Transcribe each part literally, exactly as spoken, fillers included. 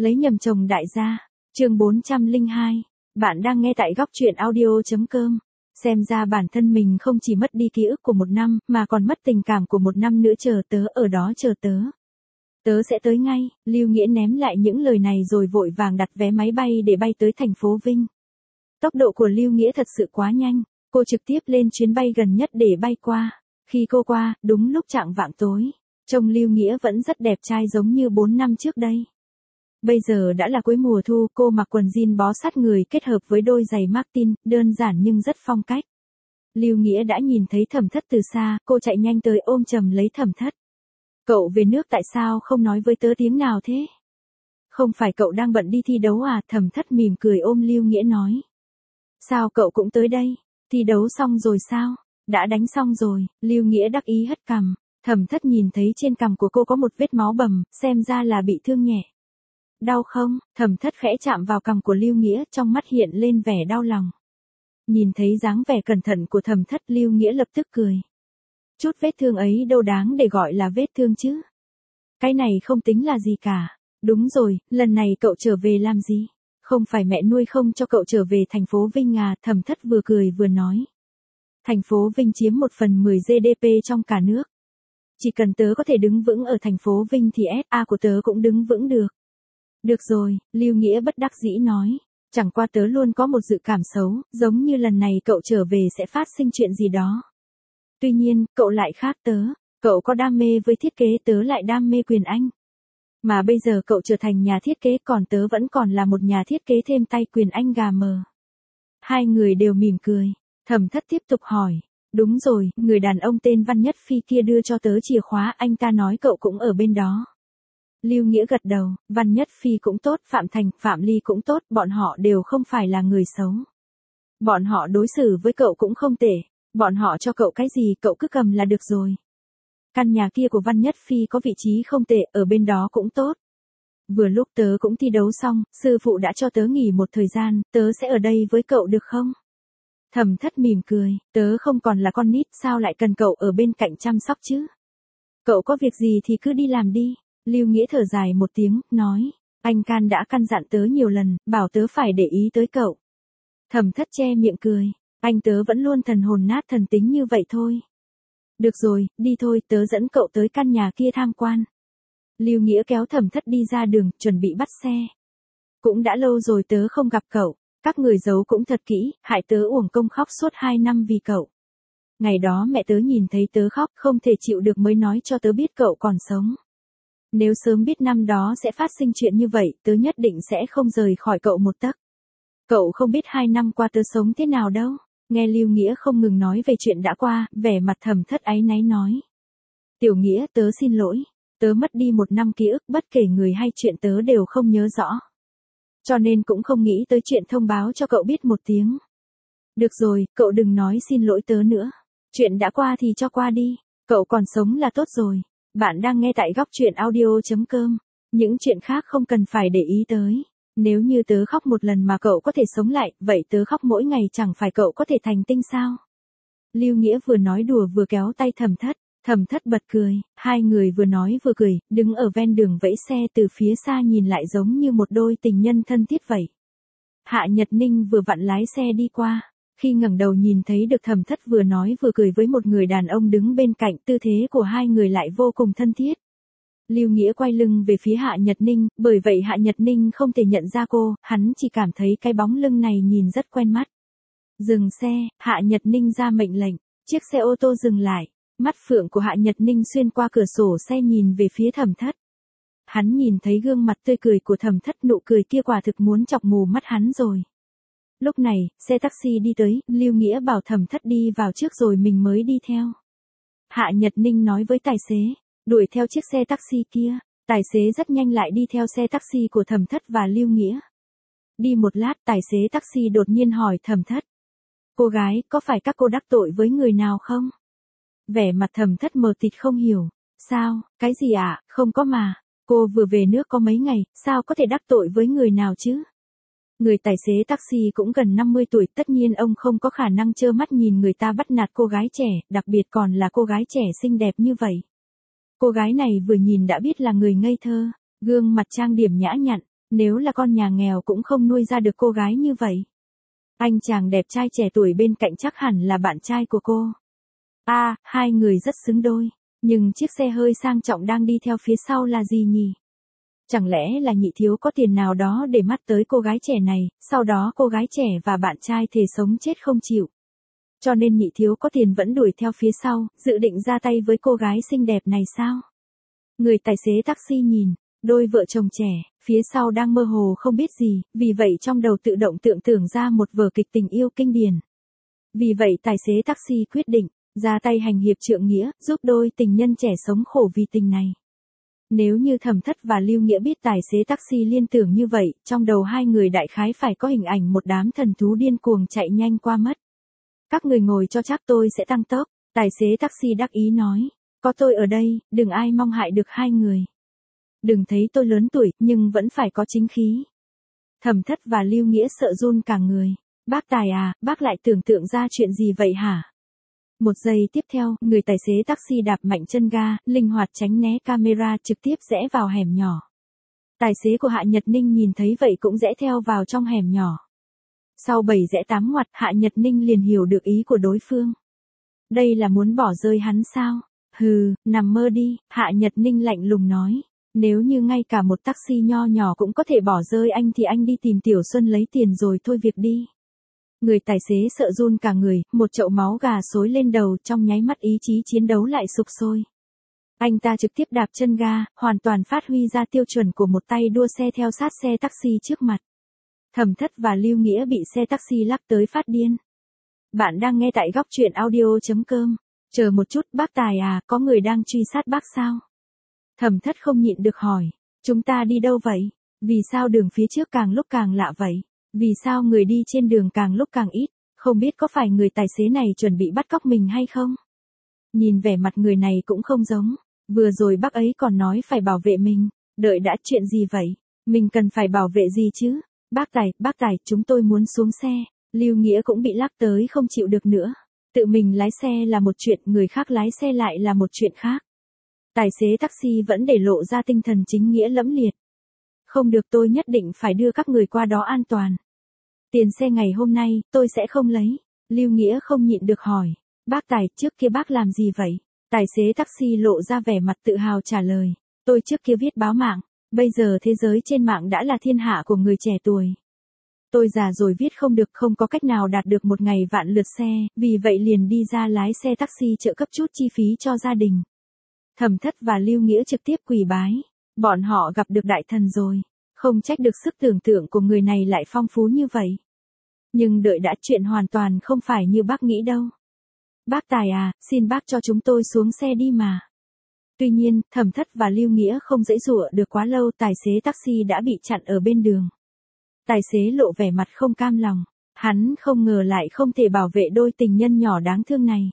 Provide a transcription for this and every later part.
Lấy nhầm chồng đại gia. Chương bốn trăm lẻ hai. Bạn đang nghe tại góc truyện audio chấm com. Xem ra bản thân mình không chỉ mất đi ký ức của một năm, mà còn mất tình cảm của một năm nữa. Chờ tớ ở đó, chờ tớ. Tớ sẽ tới ngay. Lưu Nghĩa ném lại những lời này rồi vội vàng đặt vé máy bay để bay tới thành phố Vinh. Tốc độ của Lưu Nghĩa thật sự quá nhanh. Cô trực tiếp lên chuyến bay gần nhất để bay qua. Khi cô qua, đúng lúc chạng vạng tối. Trông Lưu Nghĩa vẫn rất đẹp trai giống như bốn năm trước đây. Bây giờ đã là cuối mùa thu, cô mặc quần jean bó sát người kết hợp với đôi giày Martin, đơn giản nhưng rất phong cách. Lưu Nghĩa đã nhìn thấy Thẩm Thất từ xa, cô chạy nhanh tới ôm chầm lấy Thẩm Thất. Cậu về nước tại sao không nói với tớ tiếng nào thế? Không phải cậu đang bận đi thi đấu à? Thẩm Thất mỉm cười ôm Lưu Nghĩa nói. Sao cậu cũng tới đây? Thi đấu xong rồi sao? Đã đánh xong rồi. Lưu Nghĩa đắc ý hất cằm. Thẩm Thất nhìn thấy trên cằm của cô có một vết máu bầm, xem ra là bị thương nhẹ. Đau không? Thẩm Thất khẽ chạm vào cằm của Lưu Nghĩa, trong mắt hiện lên vẻ đau lòng. Nhìn thấy dáng vẻ cẩn thận của Thẩm Thất, Lưu Nghĩa lập tức cười. Chút vết thương ấy đâu đáng để gọi là vết thương chứ. Cái này không tính là gì cả. Đúng rồi, lần này cậu trở về làm gì? Không phải mẹ nuôi không cho cậu trở về thành phố Vinh à? Thẩm Thất vừa cười vừa nói. Thành phố Vinh chiếm một phần mười giê đê pê trong cả nước. Chỉ cần tớ có thể đứng vững ở thành phố Vinh thì ét a của tớ cũng đứng vững được. Được rồi, Lưu Nghĩa bất đắc dĩ nói. Chẳng qua tớ luôn có một dự cảm xấu, giống như lần này cậu trở về sẽ phát sinh chuyện gì đó. Tuy nhiên, cậu lại khác tớ. Cậu có đam mê với thiết kế, tớ lại đam mê quyền Anh. Mà bây giờ cậu trở thành nhà thiết kế, còn tớ vẫn còn là một nhà thiết kế thêm tay quyền Anh gà mờ. Hai người đều mỉm cười. Thẩm Thất tiếp tục hỏi. Đúng rồi, người đàn ông tên Văn Nhất Phi kia đưa cho tớ chìa khóa, anh ta nói cậu cũng ở bên đó. Lưu Nghĩa gật đầu. Văn Nhất Phi cũng tốt, Phạm Thành, Phạm Ly cũng tốt, bọn họ đều không phải là người xấu. Bọn họ đối xử với cậu cũng không tệ. Bọn họ cho cậu cái gì cậu cứ cầm là được rồi. Căn nhà kia của Văn Nhất Phi có vị trí không tệ, ở bên đó cũng tốt. Vừa lúc tớ cũng thi đấu xong, sư phụ đã cho tớ nghỉ một thời gian, tớ sẽ ở đây với cậu được không? Thẩm Thất mỉm cười, tớ không còn là con nít, sao lại cần cậu ở bên cạnh chăm sóc chứ? Cậu có việc gì thì cứ đi làm đi. Lưu Nghĩa thở dài một tiếng, nói, anh Can đã căn dặn tớ nhiều lần, bảo tớ phải để ý tới cậu. Thẩm Thất che miệng cười, anh tớ vẫn luôn thần hồn nát thần tính như vậy thôi. Được rồi, đi thôi, tớ dẫn cậu tới căn nhà kia tham quan. Lưu Nghĩa kéo Thẩm Thất đi ra đường, chuẩn bị bắt xe. Cũng đã lâu rồi tớ không gặp cậu. Các người giấu cũng thật kỹ, hại tớ uổng công khóc suốt hai năm vì cậu. Ngày đó mẹ tớ nhìn thấy tớ khóc, không thể chịu được mới nói cho tớ biết cậu còn sống. Nếu sớm biết năm đó sẽ phát sinh chuyện như vậy, tớ nhất định sẽ không rời khỏi cậu một tấc. Cậu không biết hai năm qua tớ sống thế nào đâu. Nghe Lưu Nghĩa không ngừng nói về chuyện đã qua, vẻ mặt Thẩm Thất áy náy nói. Tiểu Nghĩa, tớ xin lỗi. Tớ mất đi một năm ký ức, bất kể người hay chuyện tớ đều không nhớ rõ. Cho nên cũng không nghĩ tới chuyện thông báo cho cậu biết một tiếng. Được rồi, cậu đừng nói xin lỗi tớ nữa. Chuyện đã qua thì cho qua đi. Cậu còn sống là tốt rồi. Bạn đang nghe tại góc truyện audio chấm com. Những chuyện khác không cần phải để ý tới. Nếu như tớ khóc một lần mà cậu có thể sống lại, vậy tớ khóc mỗi ngày chẳng phải cậu có thể thành tinh sao? Lưu Nghĩa vừa nói đùa vừa kéo tay Thẩm Thất. Thẩm Thất bật cười, hai người vừa nói vừa cười, đứng ở ven đường vẫy xe, từ phía xa nhìn lại giống như một đôi tình nhân thân thiết vậy. Hạ Nhật Ninh vừa vặn lái xe đi qua, khi ngẩng đầu nhìn thấy được Thẩm Thất vừa nói vừa cười với một người đàn ông đứng bên cạnh, tư thế của hai người lại vô cùng thân thiết. Lưu Nghĩa quay lưng về phía Hạ Nhật Ninh, bởi vậy Hạ Nhật Ninh không thể nhận ra cô, hắn chỉ cảm thấy cái bóng lưng này nhìn rất quen mắt. Dừng xe, Hạ Nhật Ninh ra mệnh lệnh, chiếc xe ô tô dừng lại. Mắt phượng của Hạ Nhật Ninh xuyên qua cửa sổ xe nhìn về phía Thẩm Thất. Hắn nhìn thấy gương mặt tươi cười của Thẩm Thất, nụ cười kia quả thực muốn chọc mù mắt hắn rồi. Lúc này, xe taxi đi tới, Lưu Nghĩa bảo Thẩm Thất đi vào trước rồi mình mới đi theo. Hạ Nhật Ninh nói với tài xế, đuổi theo chiếc xe taxi kia. Tài xế rất nhanh lại đi theo xe taxi của Thẩm Thất và Lưu Nghĩa. Đi một lát, tài xế taxi đột nhiên hỏi Thẩm Thất. Cô gái, có phải các cô đắc tội với người nào không? Vẻ mặt Thẩm Thất mờ tịt không hiểu. Sao, cái gì ạ, à? Không có mà. Cô vừa về nước có mấy ngày, sao có thể đắc tội với người nào chứ? Người tài xế taxi cũng gần năm mươi tuổi, tất nhiên ông không có khả năng trơ mắt nhìn người ta bắt nạt cô gái trẻ, đặc biệt còn là cô gái trẻ xinh đẹp như vậy. Cô gái này vừa nhìn đã biết là người ngây thơ, gương mặt trang điểm nhã nhặn, Nếu là con nhà nghèo cũng không nuôi ra được cô gái như vậy. Anh chàng đẹp trai trẻ tuổi bên cạnh chắc hẳn là bạn trai của cô. À, hai người rất xứng đôi. Nhưng chiếc xe hơi sang trọng đang đi theo phía sau là gì nhỉ? Chẳng lẽ là nhị thiếu có tiền nào đó để mắt tới cô gái trẻ này, sau đó cô gái trẻ và bạn trai thề sống chết không chịu. Cho nên nhị thiếu có tiền vẫn đuổi theo phía sau, dự định ra tay với cô gái xinh đẹp này sao? Người tài xế taxi nhìn, đôi vợ chồng trẻ, phía sau đang mơ hồ không biết gì, vì vậy trong đầu tự động tưởng tượng ra một vở kịch tình yêu kinh điển. Vì vậy tài xế taxi quyết định, ra tay hành hiệp trượng nghĩa, giúp đôi tình nhân trẻ sống khổ vì tình này. Nếu như Thẩm Thất và Lưu Nghĩa biết tài xế taxi liên tưởng như vậy, trong đầu hai người đại khái phải có hình ảnh một đám thần thú điên cuồng chạy nhanh qua mất. Các người ngồi cho chắc tôi sẽ tăng tốc, tài xế taxi đắc ý nói. Có tôi ở đây, đừng ai mong hại được hai người. Đừng thấy tôi lớn tuổi, nhưng vẫn phải có chính khí. Thẩm Thất và Lưu Nghĩa sợ run cả người. Bác Tài à, bác lại tưởng tượng ra chuyện gì vậy hả? Một giây tiếp theo, người tài xế taxi đạp mạnh chân ga, linh hoạt tránh né camera trực tiếp rẽ vào hẻm nhỏ. Tài xế của Hạ Nhật Ninh nhìn thấy vậy cũng rẽ theo vào trong hẻm nhỏ. Sau bảy rẽ tám ngoặt, Hạ Nhật Ninh liền hiểu được ý của đối phương. Đây là muốn bỏ rơi hắn sao? Hừ, nằm mơ đi, Hạ Nhật Ninh lạnh lùng nói. Nếu như ngay cả một taxi nho nhỏ cũng có thể bỏ rơi anh thì anh đi tìm Tiểu Xuân lấy tiền rồi thôi việc đi. Người tài xế sợ run cả người, một chậu máu gà xối lên đầu, trong nháy mắt ý chí chiến đấu lại sục sôi. Anh ta trực tiếp đạp chân ga, hoàn toàn phát huy ra tiêu chuẩn của một tay đua xe theo sát xe taxi trước mặt. Thẩm Thất và Lưu Nghĩa bị xe taxi lắc tới phát điên. Bạn đang nghe tại góc truyện audio chấm com. Chờ một chút, bác Tài à, có người đang truy sát bác sao? Thẩm Thất không nhịn được hỏi. Chúng ta đi đâu vậy? Vì sao đường phía trước càng lúc càng lạ vậy? Vì sao người đi trên đường càng lúc càng ít? Không biết có phải người tài xế này chuẩn bị bắt cóc mình hay không? Nhìn vẻ mặt người này cũng không giống. Vừa rồi bác ấy còn nói phải bảo vệ mình. Đợi đã, chuyện gì vậy? Mình cần phải bảo vệ gì chứ? Bác Tài, bác Tài, chúng tôi muốn xuống xe. Lưu Nghĩa cũng bị lắc tới không chịu được nữa. Tự mình lái xe là một chuyện, người khác lái xe lại là một chuyện khác. Tài xế taxi vẫn để lộ ra tinh thần chính nghĩa lẫm liệt. Không được, tôi nhất định phải đưa các người qua đó an toàn. Tiền xe ngày hôm nay, tôi sẽ không lấy. Lưu Nghĩa không nhịn được hỏi. Bác Tài, trước kia bác làm gì vậy? Tài xế taxi lộ ra vẻ mặt tự hào trả lời. Tôi trước kia viết báo mạng. Bây giờ thế giới trên mạng đã là thiên hạ của người trẻ tuổi. Tôi già rồi viết không được, không có cách nào đạt được một ngày vạn lượt xe, vì vậy liền đi ra lái xe taxi trợ cấp chút chi phí cho gia đình. Thẩm Thất và Lưu Nghĩa trực tiếp quỳ bái. Bọn họ gặp được đại thần rồi. Không trách được sức tưởng tượng của người này lại phong phú như vậy. Nhưng đợi đã, chuyện hoàn toàn không phải như bác nghĩ đâu. Bác Tài à, xin bác cho chúng tôi xuống xe đi mà. Tuy nhiên, Thẩm Thất và Lưu Nghĩa không giãy giụa được quá lâu, tài xế taxi đã bị chặn ở bên đường. Tài xế lộ vẻ mặt không cam lòng. Hắn không ngờ lại không thể bảo vệ đôi tình nhân nhỏ đáng thương này.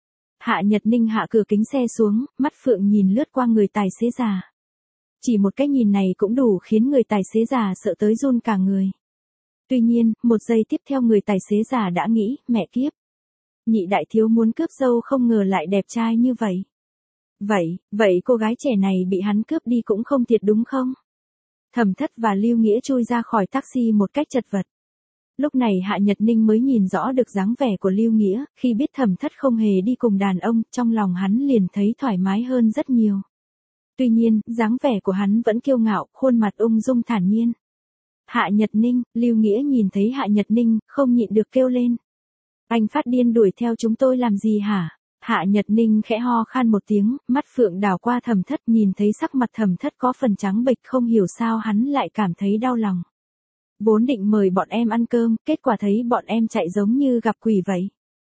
Hạ Nhật Ninh hạ cửa kính xe xuống, mắt phượng nhìn lướt qua người tài xế già. Chỉ một cái nhìn này cũng đủ khiến người tài xế già sợ tới run cả người. Tuy nhiên, một giây tiếp theo người tài xế già đã nghĩ, mẹ kiếp. Nhị đại thiếu muốn cướp dâu không ngờ lại đẹp trai như vậy. Vậy, vậy cô gái trẻ này bị hắn cướp đi cũng không thiệt đúng không? Thẩm Thất và Lưu Nghĩa chui ra khỏi taxi một cách chật vật. Lúc này Hạ Nhật Ninh mới nhìn rõ được dáng vẻ của Lưu Nghĩa, khi biết Thẩm Thất không hề đi cùng đàn ông, trong lòng hắn liền thấy thoải mái hơn rất nhiều. Tuy nhiên, dáng vẻ của hắn vẫn kiêu ngạo, khuôn mặt ung dung thản nhiên. Hạ Nhật Ninh, Lưu Nghĩa nhìn thấy Hạ Nhật Ninh, không nhịn được kêu lên. Anh phát điên đuổi theo chúng tôi làm gì hả? Hạ Nhật Ninh khẽ ho khan một tiếng, mắt phượng đảo qua Thẩm Thất, nhìn thấy sắc mặt Thẩm Thất có phần trắng bệch, không hiểu sao hắn lại cảm thấy đau lòng. Vốn định mời bọn em ăn cơm, kết quả thấy bọn em chạy giống như gặp quỷ vậy.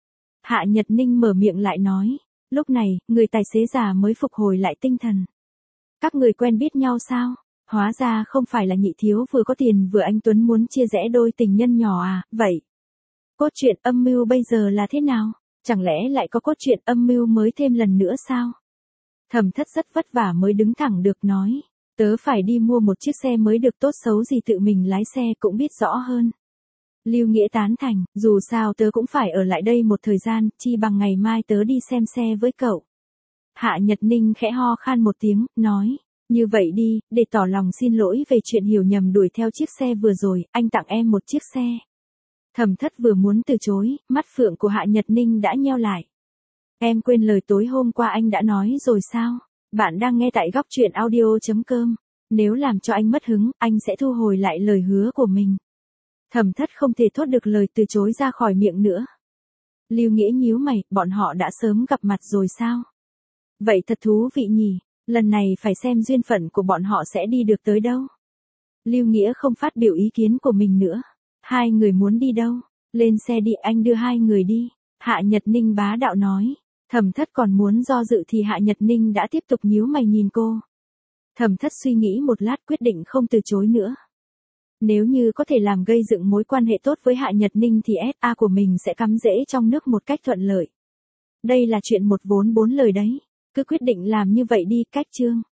Hạ Nhật Ninh mở miệng lại nói. Lúc này, người tài xế già mới phục hồi lại tinh thần. Các người quen biết nhau sao? Hóa ra không phải là nhị thiếu vừa có tiền vừa anh Tuấn muốn chia rẽ đôi tình nhân nhỏ à, vậy. Cốt truyện âm mưu bây giờ là thế nào? Chẳng lẽ lại có cốt truyện âm mưu mới thêm lần nữa sao? Thẩm Thất rất vất vả mới đứng thẳng được nói. Tớ phải đi mua một chiếc xe mới được, tốt xấu gì tự mình lái xe cũng biết rõ hơn. Lưu Nghĩa tán thành, dù sao tớ cũng phải ở lại đây một thời gian, chi bằng ngày mai tớ đi xem xe với cậu. Hạ Nhật Ninh khẽ ho khan một tiếng, nói. Như vậy đi, để tỏ lòng xin lỗi về chuyện hiểu nhầm đuổi theo chiếc xe vừa rồi, anh tặng em một chiếc xe. Thẩm Thất vừa muốn từ chối, mắt phượng của Hạ Nhật Ninh đã nheo lại. Em quên lời tối hôm qua anh đã nói rồi sao? Bạn đang nghe tại góc truyện audio chấm com. Nếu làm cho anh mất hứng, anh sẽ thu hồi lại lời hứa của mình. Thẩm Thất không thể thốt được lời từ chối ra khỏi miệng nữa. Lưu Nghĩa nhíu mày, bọn họ đã sớm gặp mặt rồi sao? Vậy thật thú vị nhỉ, lần này phải xem duyên phận của bọn họ sẽ đi được tới đâu. Lưu Nghĩa không phát biểu ý kiến của mình nữa. Hai người muốn đi đâu? Lên xe đi, anh đưa hai người đi. Hạ Nhật Ninh bá đạo nói. Thẩm Thất còn muốn do dự thì Hạ Nhật Ninh đã tiếp tục nhíu mày nhìn cô. Thẩm Thất suy nghĩ một lát quyết định không từ chối nữa. Nếu như có thể làm gây dựng mối quan hệ tốt với Hạ Nhật Ninh thì ét a của mình sẽ cắm rễ trong nước một cách thuận lợi. Đây là chuyện một vốn bốn lời đấy. Cứ quyết định làm như vậy đi, cách chương.